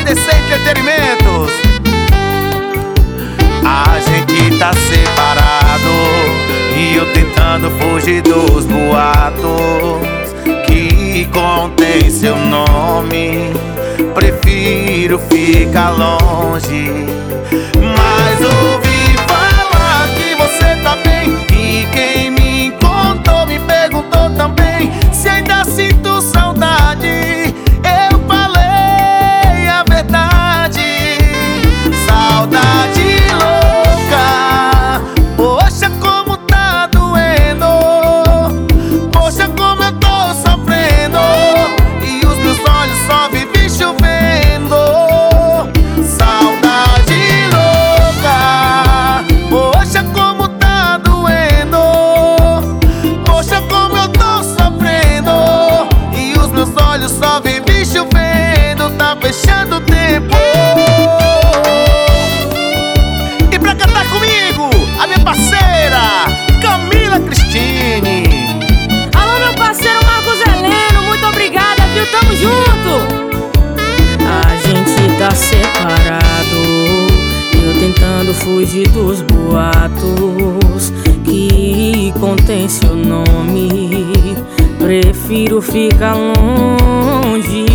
CDC Entretenimentos. A gente tá separado e eu tentando fugir dos boatos que contém seu nome. Prefiro ficar longe, mas ouvi falar que você tá bem. E quem me contou me perguntou também se ainda sinto saudade. Eu falei a verdade, saudade louca. Poxa, como tá doendo, poxa, como eu tô sofrendo, e os meus olhos só vivem chovendo. Saudade louca, poxa, como tá doendo, poxa, como eu tô sofrendo, e os meus olhos só vivem chovendo. Tá fechando o tempo. E pra cantar comigo, a minha parceira Camila Cristine. Alô, meu parceiro Marcos Heleno, muito obrigada, viu? Tamo junto. A gente tá separado, eu tentando fugir dos boatos que contém seu nome. Prefiro ficar longe,